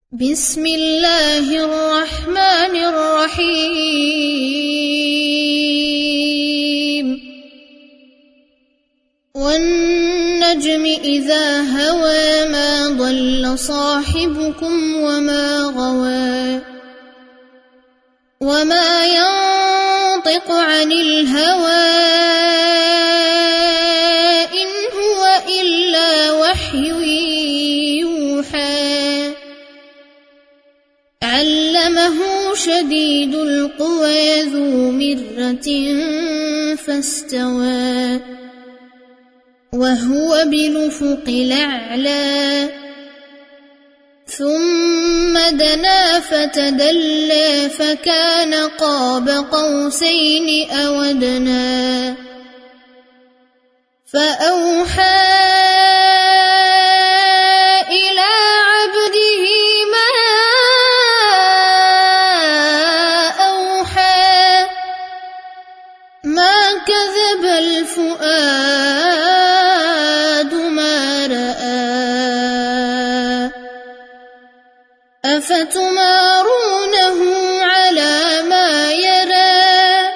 بسم الله الرحمن الرحيم والنجم إذا هوى ما ضل صاحبكم وما غوى وما ينطق عن الهوى إن هو إلا وحي يوحى علمه شديد القوى ذو مرة فاستوى وهو بالأفق الأعلى ثم دنا فتدلى فكان قاب قوسين أو أدنى فأوحى إلى عبده ما أوحى ما كذب الفؤاد ما رأى أفتمارونه على ما يرى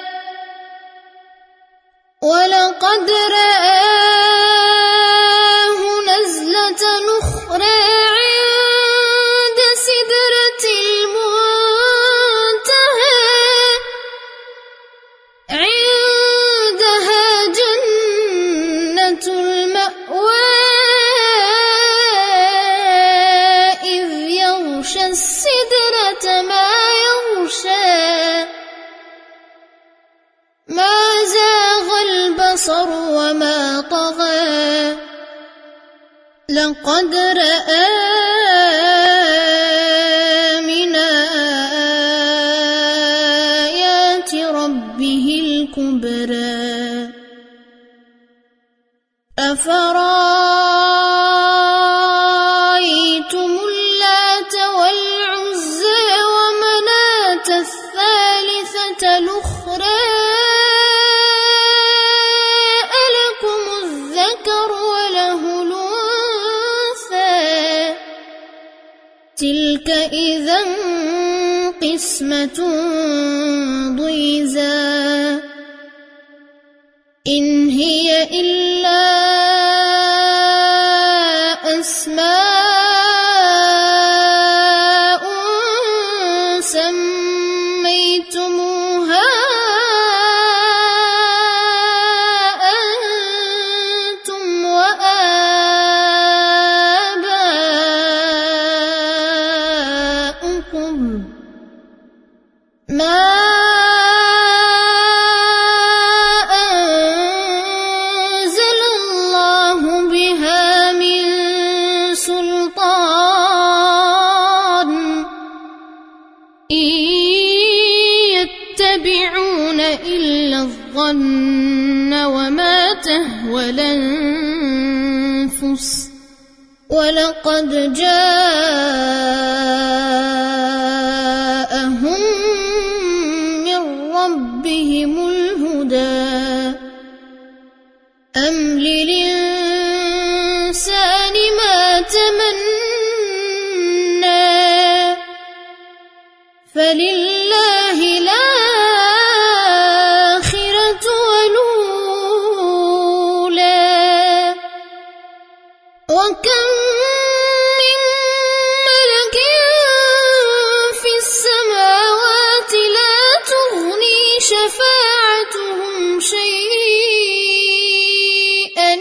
ولقد رآه نزلة أخرى عند سدرة المنتهى عندها جنة المأوى إذ يغشى السدرة ما يغشى ما زاغ البصر وما طغى لقد رأى من آيات ربه الكبرى أفرأيتم اللات والعزى ومناة الثالثة الأخرى ألكم الذكر وله الأنثى تلك إذا قسمة ضيزى إن هي إلا أسماء سميتموها أنتم وآباؤكم ما أنزل الله بها من سلطان إن يتبعون إلا الظن وما تهوى الأنفس ولقد جاءهم من ربهم الهدى أم للإنسان ما تمنى فلله الآخرة والأولى وكم من ملك في السماوات لا تغني شفاعتهم شيئا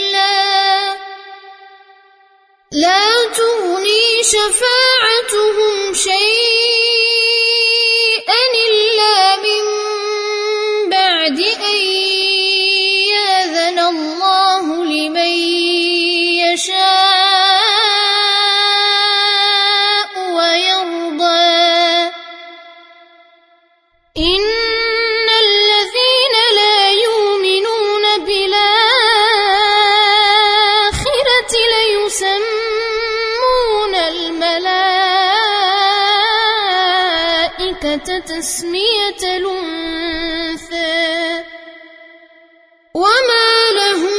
إلا من بعد أن يأذن الله لمن يشاء ويرضى إن الذين لا يؤمنون بالآخرة ليسمون الملائكة تسمية الأنثى وما لهم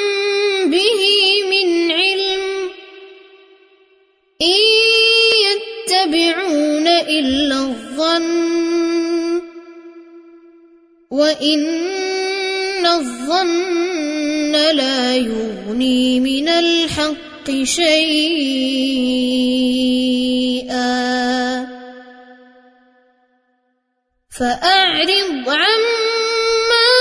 به من علم إن يتبعون إلا الظن وإن الظن لا يغني من الحق شيئا فأعرض عمن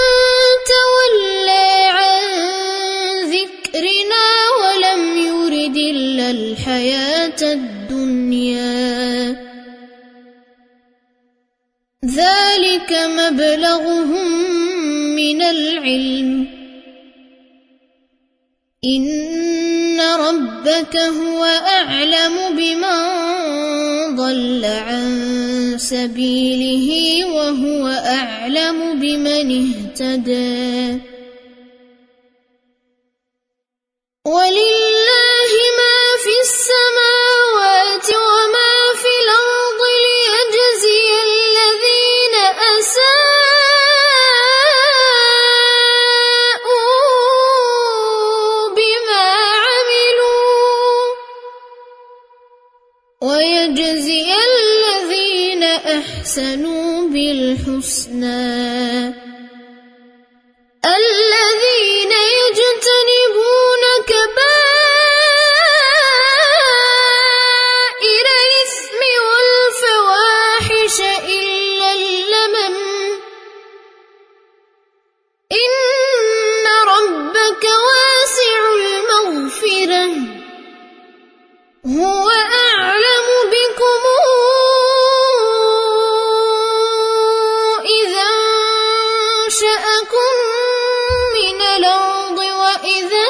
تولى عن ذكرنا ولم يرد إلا الحياة الدنيا ذلك مبلغهم من العلم إن ربك هو أعلم بمن ضل عن سبيله وهو أعلم بمن اهتدى ولله ما في السماوات وما في الأرض ليجزي الذين أساءوا بما عملوا ويجزي الذين أحسنوا بالحسنى الذين يجتنبون كبائر الإثم والفواحش إلا اللمم إن ربك واسع المغفرة هو أعلم بكم إذا أنشأكم من الأرض وإذا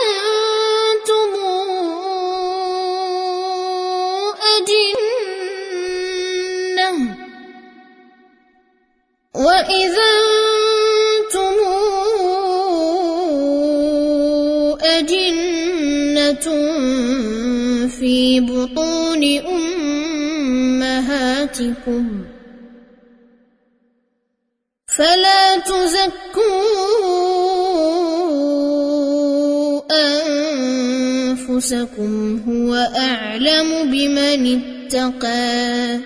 أنتم أجنة في بطون أمهاتكم فلا تزكوا أنفسكم هو أعلم بمن اتقى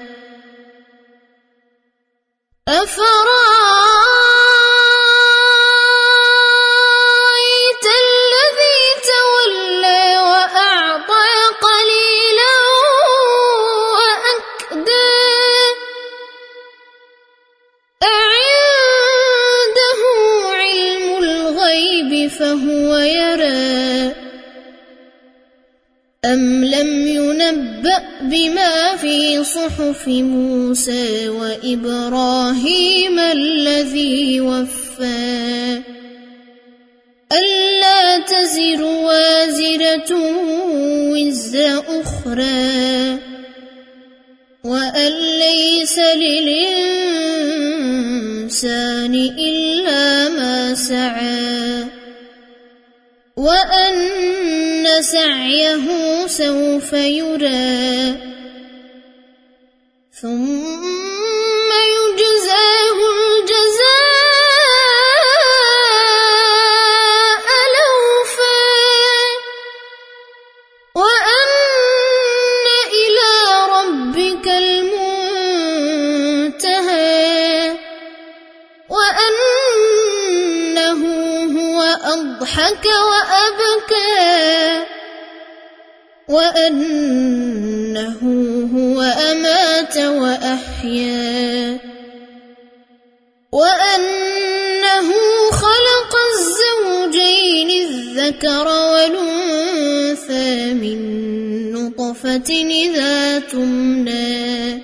أفرأيت الذي تولى وأعطى قليلا وأكدى أعنده علم الغيب فهو يرى أم لم ينبأ بما في صحف موسى وإبراهيم الذي وفى ألا تزر وازرة وزر أخرى وأن ليس للإنسان إلا ما سعى وأن سعيه سوف يرى ثم يجزاه الجزاء الأوفى وأن إلى ربك المنتهى وأنه هو أضحك وأبكى وأنه هو أمات وأحيا وأنه خلق الزوجين الذكر والأنثى من نطفة إذا تمنى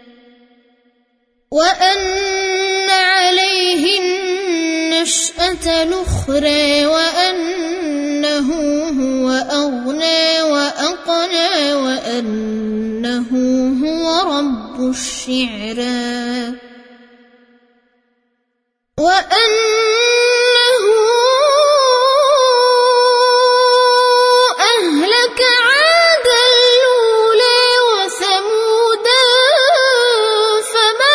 وأن عليه النشأة الأخرى وأنه هو أغنى وأقنى وأنه هو رب الشعرى وأنه أهلك عادا الأولى وثمودا فما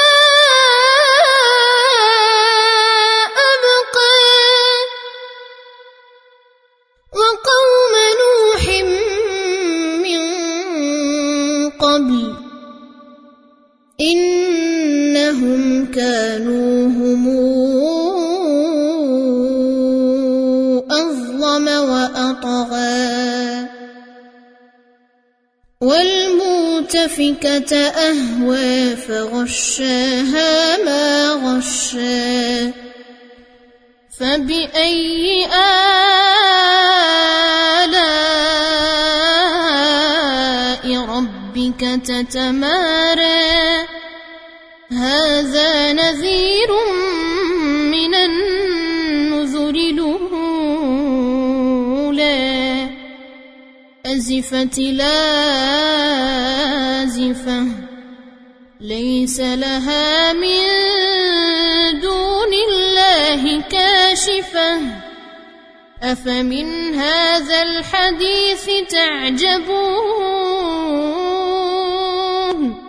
أبقى وقوم نوح من قبل إنهم كانوا هم أظلم وأطغى والمؤتفكة أهوى فغشاها ما غشى فبأي آلاء ربك تتمارى هذا نذير من النذر الأولى أزفت لازفة ليس لها من دون الله كاشفة أفمن هذا الحديث تعجبون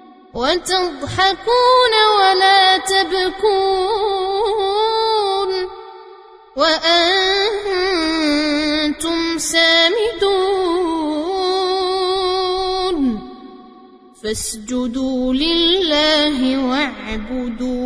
وتضحكون ولا تبكون وأنتم سامدون فاسجدوا لله واعبدوا